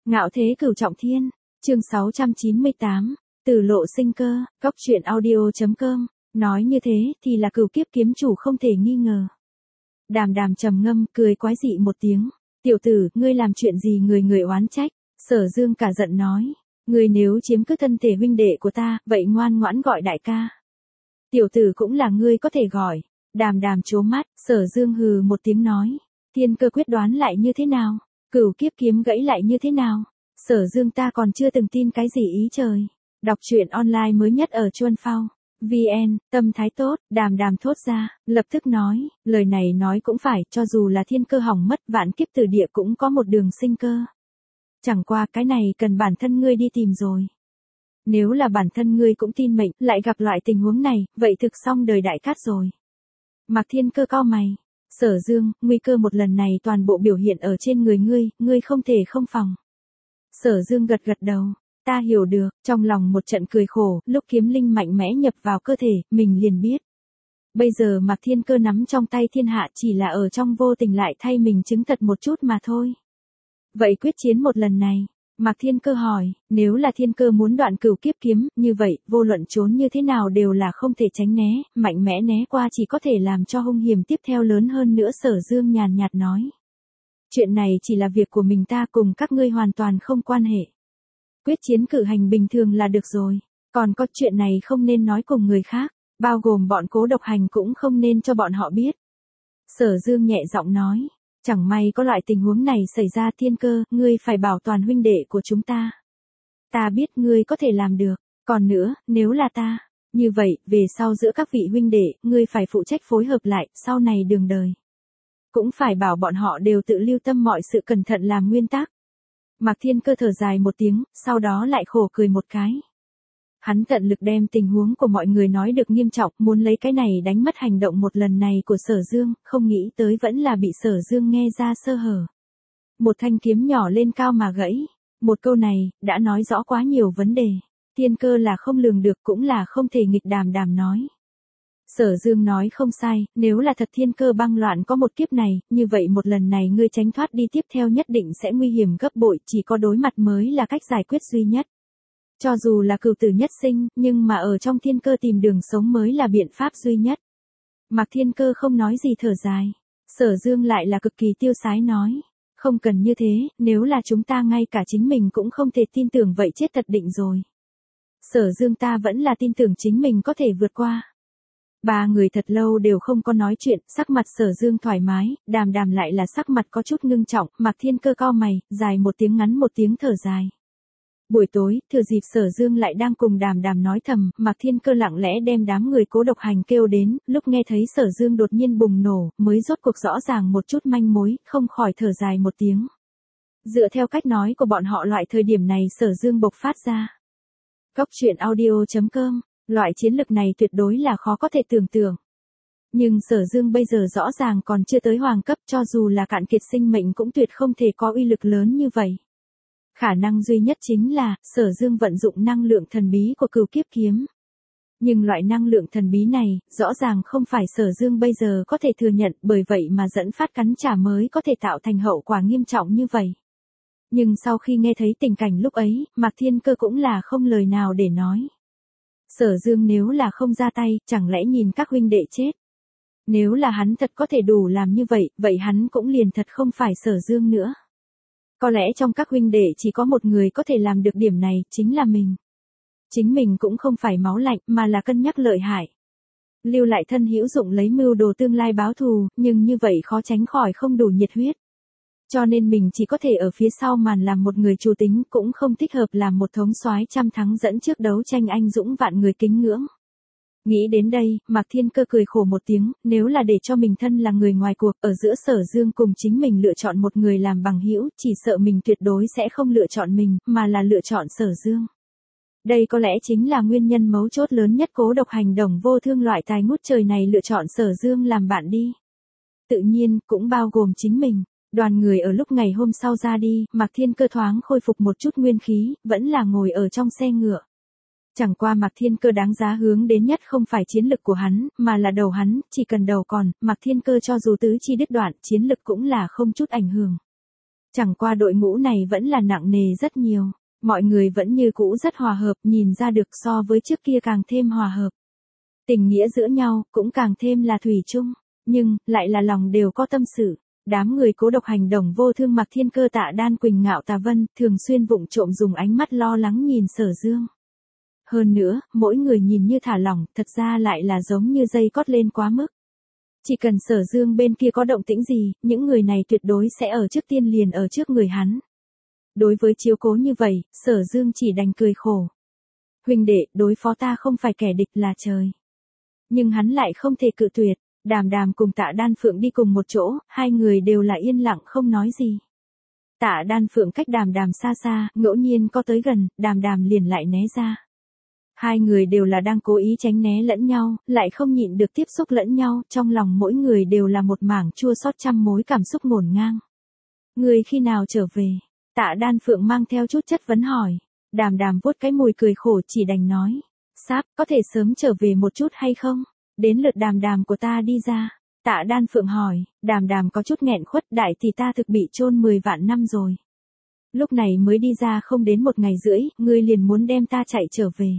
Ngạo thế cửu trọng thiên, chương 698, Tử lộ sinh cơ, góc truyện audio.com, nói như thế thì là cửu kiếp kiếm chủ không thể nghi ngờ. Đàm Đàm trầm ngâm, cười quái dị một tiếng, tiểu tử, ngươi làm chuyện gì người oán trách, Sở Dương cả giận nói, ngươi nếu chiếm cứ thân thể huynh đệ của ta, vậy ngoan ngoãn gọi đại ca. Tiểu tử cũng là ngươi có thể gọi, Đàm Đàm trố mắt, Sở Dương hừ một tiếng nói, thiên cơ quyết đoán lại như thế nào? Cửu kiếp kiếm gãy lại như thế nào? Sở Dương ta còn chưa từng tin cái gì ý trời. Đọc truyện online mới nhất ở Chuân Phao. VN, tâm thái tốt, Đàm Đàm thốt ra, lập tức nói, lời này nói cũng phải, cho dù là thiên cơ hỏng mất vạn kiếp tử địa cũng có một đường sinh cơ. Chẳng qua cái này cần bản thân ngươi đi tìm rồi. Nếu là bản thân ngươi cũng tin mệnh, lại gặp loại tình huống này, vậy thực xong đời đại cát rồi. Mạc Thiên Cơ cau mày. Sở Dương, nguy cơ một lần này toàn bộ biểu hiện ở trên người ngươi không thể không phòng. Sở Dương gật gật đầu, ta hiểu được, trong lòng một trận cười khổ, lúc kiếm linh mạnh mẽ nhập vào cơ thể, mình liền biết. Bây giờ Mạc Thiên Cơ nắm trong tay thiên hạ chỉ là ở trong vô tình lại thay mình chứng thật một chút mà thôi. Vậy quyết chiến một lần này, Mạc Thiên Cơ hỏi, nếu là Thiên Cơ muốn đoạn cửu kiếp kiếm, như vậy, vô luận trốn như thế nào đều là không thể tránh né, mạnh mẽ né qua chỉ có thể làm cho hung hiểm tiếp theo lớn hơn nữa. Sở Dương nhàn nhạt nói. Chuyện này chỉ là việc của mình ta, cùng các ngươi hoàn toàn không quan hệ. Quyết chiến cử hành bình thường là được rồi, còn có chuyện này không nên nói cùng người khác, bao gồm bọn Cố Độc Hành cũng không nên cho bọn họ biết. Sở Dương nhẹ giọng nói. Chẳng may có loại tình huống này xảy ra, Thiên Cơ, ngươi phải bảo toàn huynh đệ của chúng ta. Ta biết ngươi có thể làm được, còn nữa, nếu là ta, như vậy, về sau giữa các vị huynh đệ, ngươi phải phụ trách phối hợp lại, sau này đường đời. Cũng phải bảo bọn họ đều tự lưu tâm mọi sự cẩn thận làm nguyên tắc. Mạc Thiên Cơ thở dài một tiếng, sau đó lại khổ cười một cái. Hắn tận lực đem tình huống của mọi người nói được nghiêm trọng, muốn lấy cái này đánh mất hành động một lần này của Sở Dương, không nghĩ tới vẫn là bị Sở Dương nghe ra sơ hở. Một thanh kiếm nhỏ lên cao mà gãy. Một câu này, đã nói rõ quá nhiều vấn đề. Thiên Cơ là không lường được cũng là không thể nghịch. Đàm Đàm nói. Sở Dương nói không sai, nếu là thật Thiên Cơ băng loạn có một kiếp này, như vậy một lần này ngươi tránh thoát đi tiếp theo nhất định sẽ nguy hiểm gấp bội, chỉ có đối mặt mới là cách giải quyết duy nhất. Cho dù là cửu tử nhất sinh, nhưng mà ở trong Thiên Cơ tìm đường sống mới là biện pháp duy nhất. Mạc Thiên Cơ không nói gì thở dài. Sở Dương lại là cực kỳ tiêu sái nói. Không cần như thế, nếu là chúng ta ngay cả chính mình cũng không thể tin tưởng vậy chết thật định rồi. Sở Dương ta vẫn là tin tưởng chính mình có thể vượt qua. Ba người thật lâu đều không có nói chuyện, sắc mặt Sở Dương thoải mái, Đàm Đàm lại là sắc mặt có chút ngưng trọng, Mạc Thiên Cơ cau mày, dài một tiếng ngắn một tiếng thở dài. Buổi tối, thừa dịp Sở Dương lại đang cùng Đàm Đàm nói thầm, Mạc Thiên Cơ lặng lẽ đem đám người Cố Độc Hành kêu đến, lúc nghe thấy Sở Dương đột nhiên bùng nổ, mới rốt cuộc rõ ràng một chút manh mối, không khỏi thở dài một tiếng. Dựa theo cách nói của bọn họ loại thời điểm này Sở Dương bộc phát ra. Góc truyện audio.com, loại chiến lực này tuyệt đối là khó có thể tưởng tượng. Nhưng Sở Dương bây giờ rõ ràng còn chưa tới hoàng cấp, cho dù là cạn kiệt sinh mệnh cũng tuyệt không thể có uy lực lớn như vậy. Khả năng duy nhất chính là, Sở Dương vận dụng năng lượng thần bí của cửu kiếp kiếm. Nhưng loại năng lượng thần bí này, rõ ràng không phải Sở Dương bây giờ có thể thừa nhận, bởi vậy mà dẫn phát cắn trả mới có thể tạo thành hậu quả nghiêm trọng như vậy. Nhưng sau khi nghe thấy tình cảnh lúc ấy, Mạc Thiên Cơ cũng là không lời nào để nói. Sở Dương nếu là không ra tay, chẳng lẽ nhìn các huynh đệ chết. Nếu là hắn thật có thể đủ làm như vậy, vậy hắn cũng liền thật không phải Sở Dương nữa. Có lẽ trong các huynh đệ chỉ có một người có thể làm được điểm này, chính là mình. Chính mình cũng không phải máu lạnh, mà là cân nhắc lợi hại. Lưu lại thân hữu dụng lấy mưu đồ tương lai báo thù, nhưng như vậy khó tránh khỏi không đủ nhiệt huyết. Cho nên mình chỉ có thể ở phía sau màn làm một người chủ tính, cũng không thích hợp làm một thống soái trăm thắng dẫn trước đấu tranh anh dũng vạn người kính ngưỡng. Nghĩ đến đây, Mạc Thiên Cơ cười khổ một tiếng, nếu là để cho mình thân là người ngoài cuộc, ở giữa Sở Dương cùng chính mình lựa chọn một người làm bằng hữu, chỉ sợ mình tuyệt đối sẽ không lựa chọn mình, mà là lựa chọn Sở Dương. Đây có lẽ chính là nguyên nhân mấu chốt lớn nhất Cố Độc Hành đồng vô thương loại tài ngút trời này lựa chọn Sở Dương làm bạn đi. Tự nhiên, cũng bao gồm chính mình. Đoàn người ở lúc ngày hôm sau ra đi, Mạc Thiên Cơ thoáng khôi phục một chút nguyên khí, vẫn là ngồi ở trong xe ngựa. Chẳng qua Mạc Thiên Cơ đáng giá hướng đến nhất không phải chiến lực của hắn, mà là đầu hắn, chỉ cần đầu còn, Mạc Thiên Cơ cho dù tứ chi đứt đoạn, chiến lực cũng là không chút ảnh hưởng. Chẳng qua đội ngũ này vẫn là nặng nề rất nhiều. Mọi người vẫn như cũ rất hòa hợp, nhìn ra được so với trước kia càng thêm hòa hợp. Tình nghĩa giữa nhau cũng càng thêm là thủy chung, nhưng lại là lòng đều có tâm sự. Đám người Cố Độc hành động vô thương Mặc Thiên Cơ Tạ Đan Quỳnh Ngạo Tà Vân thường xuyên vụng trộm dùng ánh mắt lo lắng nhìn Sở Dương. Hơn nữa, mỗi người nhìn như thả lỏng, thật ra lại là giống như dây cót lên quá mức. Chỉ cần Sở Dương bên kia có động tĩnh gì, những người này tuyệt đối sẽ ở trước tiên liền ở trước người hắn. Đối với chiếu cố như vậy, Sở Dương chỉ đành cười khổ. Huynh đệ, đối phó ta không phải kẻ địch là trời. Nhưng hắn lại không thể cự tuyệt. Đàm Đàm cùng Tạ Đan Phượng đi cùng một chỗ, hai người đều là yên lặng không nói gì. Tạ Đan Phượng cách Đàm Đàm xa xa, ngẫu nhiên có tới gần, Đàm Đàm liền lại né ra. Hai người đều là đang cố ý tránh né lẫn nhau, lại không nhịn được tiếp xúc lẫn nhau, trong lòng mỗi người đều là một mảng chua xót trăm mối cảm xúc ngổn ngang. Người khi nào trở về? Tạ Đan Phượng mang theo chút chất vấn hỏi. Đàm Đàm vuốt cái mùi cười khổ chỉ đành nói. Sáp, có thể sớm trở về một chút hay không? Đến lượt Đàm Đàm của ta đi ra. Tạ Đan Phượng hỏi, Đàm Đàm có chút nghẹn khuất, đại thì ta thực bị chôn 10 vạn năm rồi. Lúc này mới đi ra không đến 1 ngày rưỡi, ngươi liền muốn đem ta chạy trở về.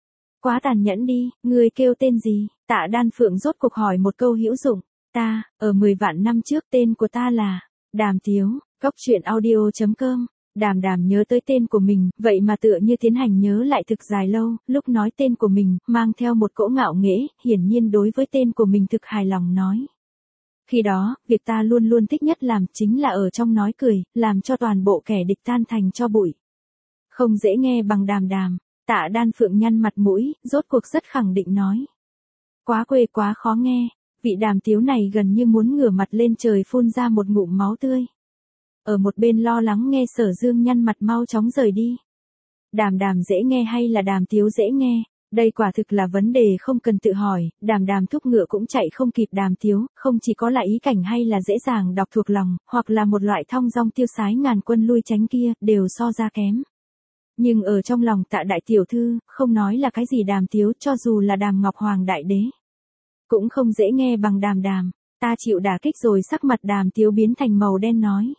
Quá tàn nhẫn đi, ngươi kêu tên gì? Tạ Đan Phượng rốt cuộc hỏi một câu hữu dụng. Ta, ở 10 vạn năm trước tên của ta là Đàm Tiếu, Cốc Truyện Audio.com. Đàm Đàm nhớ tới tên của mình, vậy mà tựa như tiến hành nhớ lại thực dài lâu, lúc nói tên của mình, mang theo một cỗ ngạo nghễ, hiển nhiên đối với tên của mình thực hài lòng nói. Khi đó, việc ta luôn luôn thích nhất làm chính là ở trong nói cười, làm cho toàn bộ kẻ địch tan thành cho bụi. Không dễ nghe bằng Đàm Đàm. Tạ Đan Phượng nhăn mặt mũi, rốt cuộc rất khẳng định nói. Quá quê quá khó nghe, vị Đàm Tiếu này gần như muốn ngửa mặt lên trời phun ra một ngụm máu tươi. Ở một bên lo lắng nghe Sở Dương nhăn mặt mau chóng rời đi. Đàm Đàm dễ nghe hay là Đàm Tiếu dễ nghe? Đây quả thực là vấn đề không cần tự hỏi, Đàm Đàm thúc ngựa cũng chạy không kịp Đàm Tiếu, không chỉ có là ý cảnh hay là dễ dàng đọc thuộc lòng, hoặc là một loại thong dong tiêu sái ngàn quân lui tránh kia, đều so ra kém. Nhưng ở trong lòng Tạ đại tiểu thư, không nói là cái gì Đàm Tiếu, cho dù là Đàm Ngọc Hoàng đại đế, cũng không dễ nghe bằng Đàm Đàm. Ta chịu đả kích rồi, sắc mặt Đàm Tiếu biến thành màu đen nói.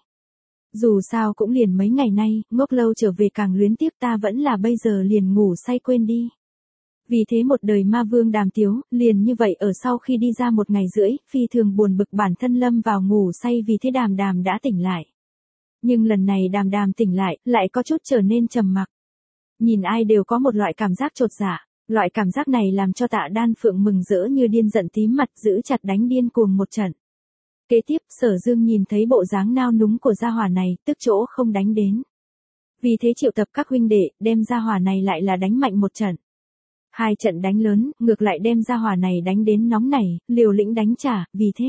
Dù sao cũng liền mấy ngày nay, ngốc lâu trở về càng luyến tiếc, ta vẫn là bây giờ liền ngủ say quên đi. Vì thế một đời ma vương Đàm Tiếu, liền như vậy ở sau khi đi ra 1 ngày rưỡi, phi thường buồn bực bản thân lâm vào ngủ say, vì thế Đàm Đàm đã tỉnh lại. Nhưng lần này Đàm Đàm tỉnh lại có chút trở nên trầm mặc. Nhìn ai đều có một loại cảm giác chột dạ, loại cảm giác này làm cho Tạ Đan Phượng mừng rỡ như điên, giận tím mặt giữ chặt đánh điên cuồng một trận. Kế tiếp, Sở Dương nhìn thấy bộ dáng nao núng của gia hỏa này, tức chỗ không đánh đến. Vì thế triệu tập các huynh đệ, đem gia hỏa này lại là đánh mạnh một trận. 2 trận đánh lớn, ngược lại đem gia hỏa này đánh đến nóng nảy, liều lĩnh đánh trả, vì thế.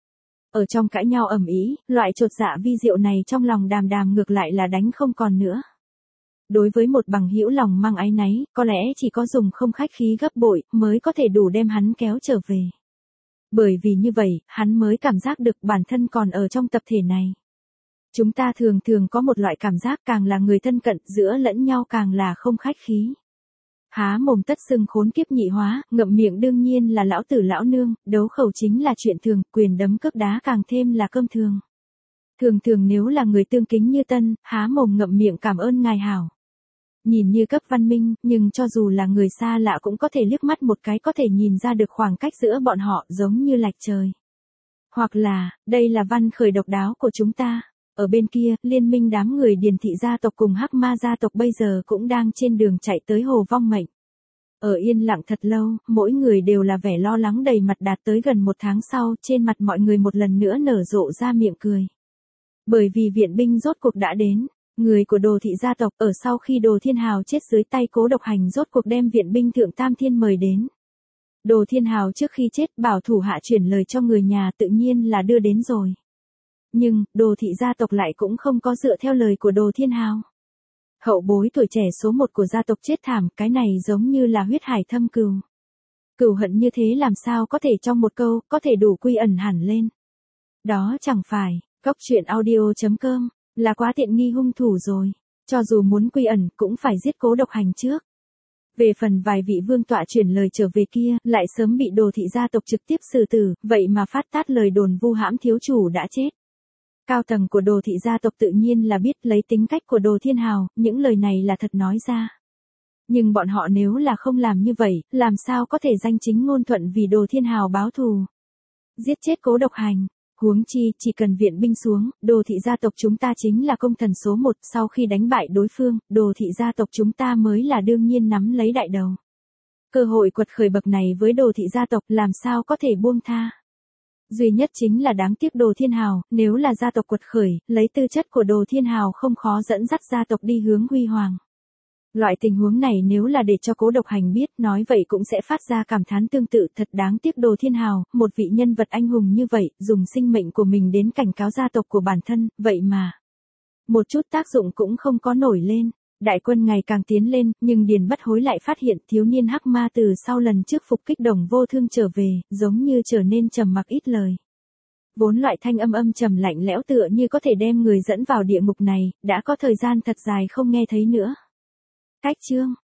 Ở trong cãi nhau ầm ĩ, loại chột dạ vi diệu này trong lòng Đàm Đàm ngược lại là đánh không còn nữa. Đối với một bằng hữu lòng mang áy náy, có lẽ chỉ có dùng không khách khí gấp bội, mới có thể đủ đem hắn kéo trở về. Bởi vì như vậy, hắn mới cảm giác được bản thân còn ở trong tập thể này. Chúng ta thường thường có một loại cảm giác càng là người thân cận giữa lẫn nhau càng là không khách khí. Há mồm tất xưng khốn kiếp nhị hóa, ngậm miệng đương nhiên là lão tử lão nương, đấu khẩu chính là chuyện thường, quyền đấm cước đá càng thêm là cơm thường. Thường thường nếu là người tương kính như tân, há mồm ngậm miệng cảm ơn ngài hảo. Nhìn như cấp văn minh, nhưng cho dù là người xa lạ cũng có thể liếc mắt một cái có thể nhìn ra được khoảng cách giữa bọn họ giống như lạch trời. Hoặc là, đây là văn khởi độc đáo của chúng ta. Ở bên kia, liên minh đám người Điền thị gia tộc cùng Hắc Ma gia tộc bây giờ cũng đang trên đường chạy tới hồ vong mệnh. Ở yên lặng thật lâu, mỗi người đều là vẻ lo lắng đầy mặt, đạt tới gần 1 tháng sau, trên mặt mọi người một lần nữa nở rộ ra miệng cười. Bởi vì viện binh rốt cuộc đã đến. Người của Đồ thị gia tộc ở sau khi Đồ Thiên Hào chết dưới tay Cố Độc hành rốt cuộc đem viện binh Thượng Tam Thiên mời đến. Đồ Thiên Hào trước khi chết bảo thủ hạ chuyển lời cho người nhà, tự nhiên là đưa đến rồi. Nhưng, Đồ thị gia tộc lại cũng không có dựa theo lời của Đồ Thiên Hào. Hậu bối tuổi trẻ số 1 của gia tộc chết thảm, cái này giống như là huyết hải thâm cừu. Cừu hận như thế làm sao có thể trong một câu, có thể đủ quy ẩn hẳn lên. Đó chẳng phải, Cốc Truyện Audio.com. Là quá tiện nghi hung thủ rồi, cho dù muốn quy ẩn cũng phải giết Cố Độc hành trước. Về phần vài vị vương tọa chuyển lời trở về kia, lại sớm bị Đồ thị gia tộc trực tiếp xử tử, vậy mà phát tát lời đồn vu hãm thiếu chủ đã chết. Cao tầng của Đồ thị gia tộc tự nhiên là biết lấy tính cách của Đồ Thiên Hào, những lời này là thật nói ra. Nhưng bọn họ nếu là không làm như vậy, làm sao có thể danh chính ngôn thuận vì Đồ Thiên Hào báo thù. Giết chết Cố Độc Hành. Huống chi, chỉ cần viện binh xuống, Đồ thị gia tộc chúng ta chính là công thần số 1, sau khi đánh bại đối phương, Đồ thị gia tộc chúng ta mới là đương nhiên nắm lấy đại đầu. Cơ hội quật khởi bậc này với Đồ thị gia tộc làm sao có thể buông tha. Duy nhất chính là đáng tiếc Đồ Thiên Hào, nếu là gia tộc quật khởi, lấy tư chất của Đồ Thiên Hào không khó dẫn dắt gia tộc đi hướng huy hoàng. Loại tình huống này nếu là để cho Cố Độc Hành biết, nói vậy cũng sẽ phát ra cảm thán tương tự, thật đáng tiếc Đồ Thiên Hào, một vị nhân vật anh hùng như vậy, dùng sinh mệnh của mình đến cảnh cáo gia tộc của bản thân, vậy mà một chút tác dụng cũng không có nổi lên. Đại quân ngày càng tiến lên, nhưng Điền Bất Hối lại phát hiện thiếu niên hắc ma từ sau lần trước phục kích Đồng Vô Thương trở về, giống như trở nên trầm mặc ít lời. Vốn loại thanh âm trầm lạnh lẽo tựa như có thể đem người dẫn vào địa ngục này, đã có thời gian thật dài không nghe thấy nữa. Cách chương